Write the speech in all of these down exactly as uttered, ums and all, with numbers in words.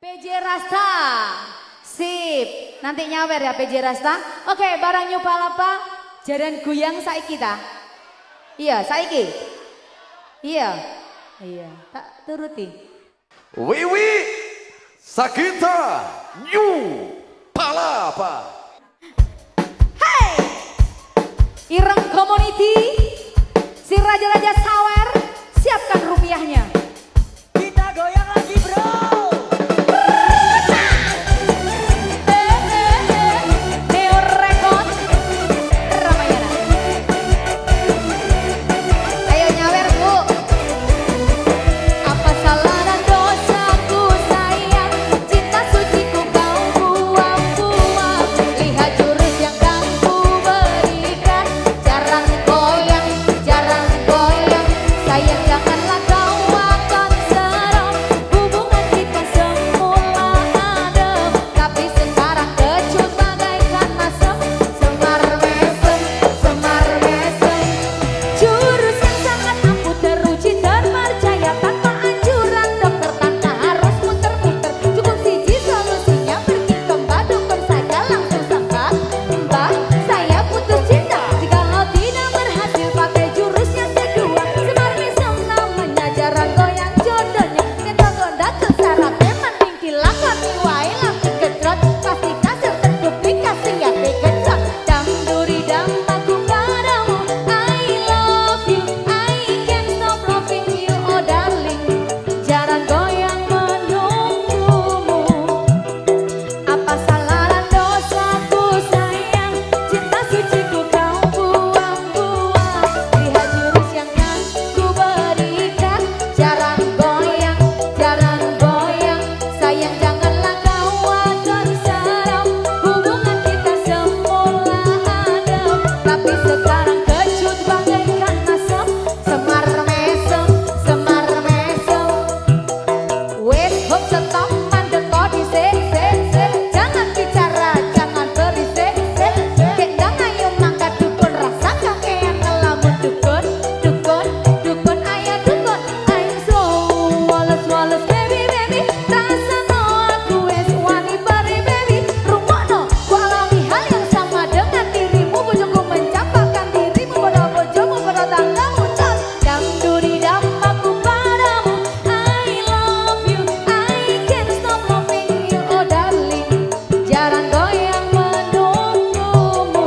P J Rasta. Sip. Nanti nyawer ya P J Rasta. Oke, barang nyupalapa jaran goyang saiki ta. Iya, saiki. Iya. Iya, tak turuti. Wiwi Sagita New Palapa. Hey! Ireng Community, si raja-raja sawer, siapkan rupiahnya. Kita goyang lagi bro. Neo Record Ramayana. Ayo nyawer bu. Apa salah dan dosaku sayang, cinta suciku kau buang-buang. Lihat jurus yang kan ku berikan, jarang goyang, jarang goyang. Sayang janganlah kau akan seram, hubungan kita semula adem, tapi sekarang kecut bagaikan asap. Semar mesem, semar mesem, jurus yang sangat ampuh teruji terpercaya tanpa anjuran dokter, tanpa harus muter-muter. Cukup siji solusinya, pergi ke mbak dukun saja langsung sangka, mbak saya putus cinta. Jikalau tidak berhasil pakai jurus yang kedua, semar mesem namanya, jarang goyang jodohnya. Kita gondak ke syaratnya, mending dilakoni wae lampu gedrot, pasti kasar terbukti kasih ya dikejot. Dam duri dam aku padamu, I love you, I can't stop loving you, oh darling. Jarang goyang menunggumu. Apa salah dan dosaku sayang, cinta suciku kau buang-buang. Lihat jurus yang kan ku berikan, jarang goyang, jarang goyang. Sayang janganlah kau akan seram, hubungan kita semula adem, tapi sekarang kecut bagaikan asap. Semar mesem, semar mesem, wes hop stop mandek kau di se se se. Jangan bicara, jangan berisik se se. Kendang ayo mangkat dukun, rasa kakean ngelamun dukun, dukun, dukun ayo dukun. I'm so wales wales baby baby, rasa no aku wes wani bari baby. Rungokno ku alami hal yang sama dengan dirimu, bojoku mencampakkan dirimu, bodoh bojomu bodoh tanggamu ton. Dam duri dam aku padamu, I love you, I can't stop loving you, oh darling. Jarang goyang menunggumu.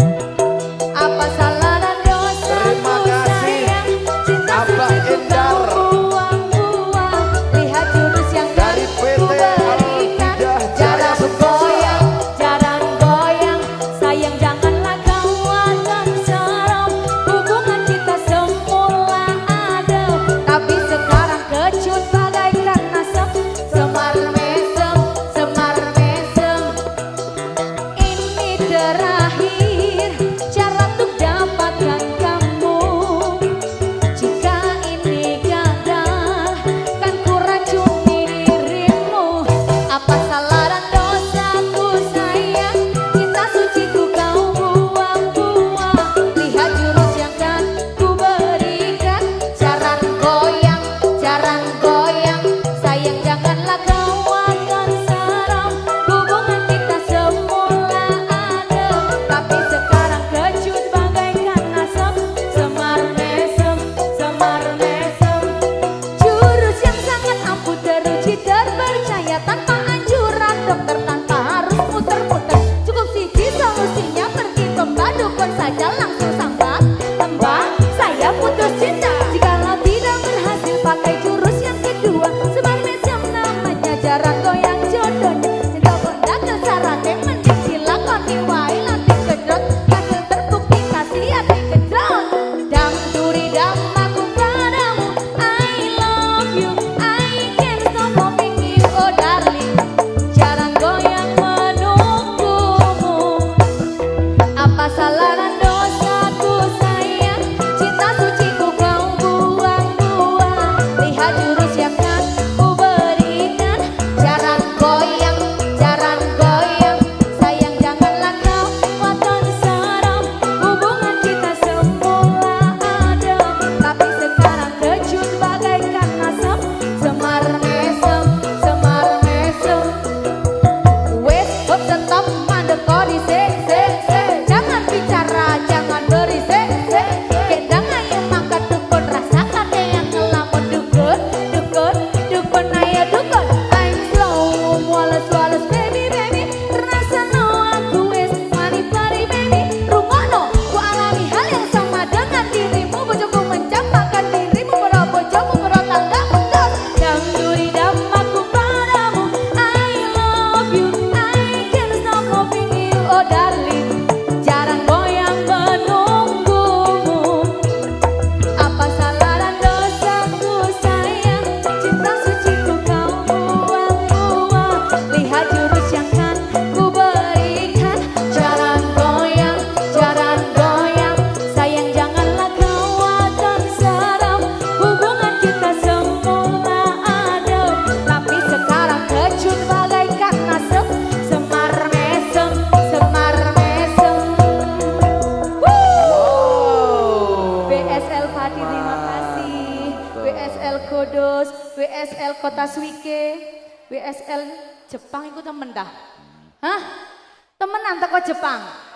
Apa salah dan Terima dosaku kasih, sayang, cinta Abah suciku Endar. kau buang-buang. Lihat jurus yang kan Dari ku P T berikan, Al-Hidayah Jaya jarang Sentosa. goyang, jarang goyang. Sayang janganlah kau akan seram, hubungan kita semula adem, tapi sekarang kecut bagaikan asap. Semar mesem, semar mesem, ini terakhir cara untuk dapatkan kamu. Jika ini gagal, kan ku racuni dirimu. Apa salah dan dosaku sayang, cinta suciku kau buang-buang. Lihat jurus yang kan ku berikan, jarang goyang, jarang goyang. Sayang janganlah kau akan seram, hubungan kita semula adem, tapi sekarang kecut bagaikan asap. Semar mesem, semar mesem, jurus yang sangat ampuh teruji terpercaya tanpa anjuran dokter, tanpa harus muter-muter. Cukup siji solusinya, pergi ke mbak dukun saja langsung sambak, mbak saya putus cinta. Jikalau tidak berhasil pakai jurus yang kedua, semar mesem namanya, jarang goyang jodohnya. Cinta gondak ke syaratnya, mending dilakoni wae latih gedrot, hasil terbukti kasih hati gedrot. Dam duri dam aku padamu, I love you, I can't stop loving you, oh darling. Jarang goyang menunggumu. Apa salah dan dosaku sayang, cinta suciku kau buang-buang. Lihat jurus yang kan ku berikan, jarang S L Kota Suike, W S L Jepang itu temen dah. Hah? Temenan teko Jepang.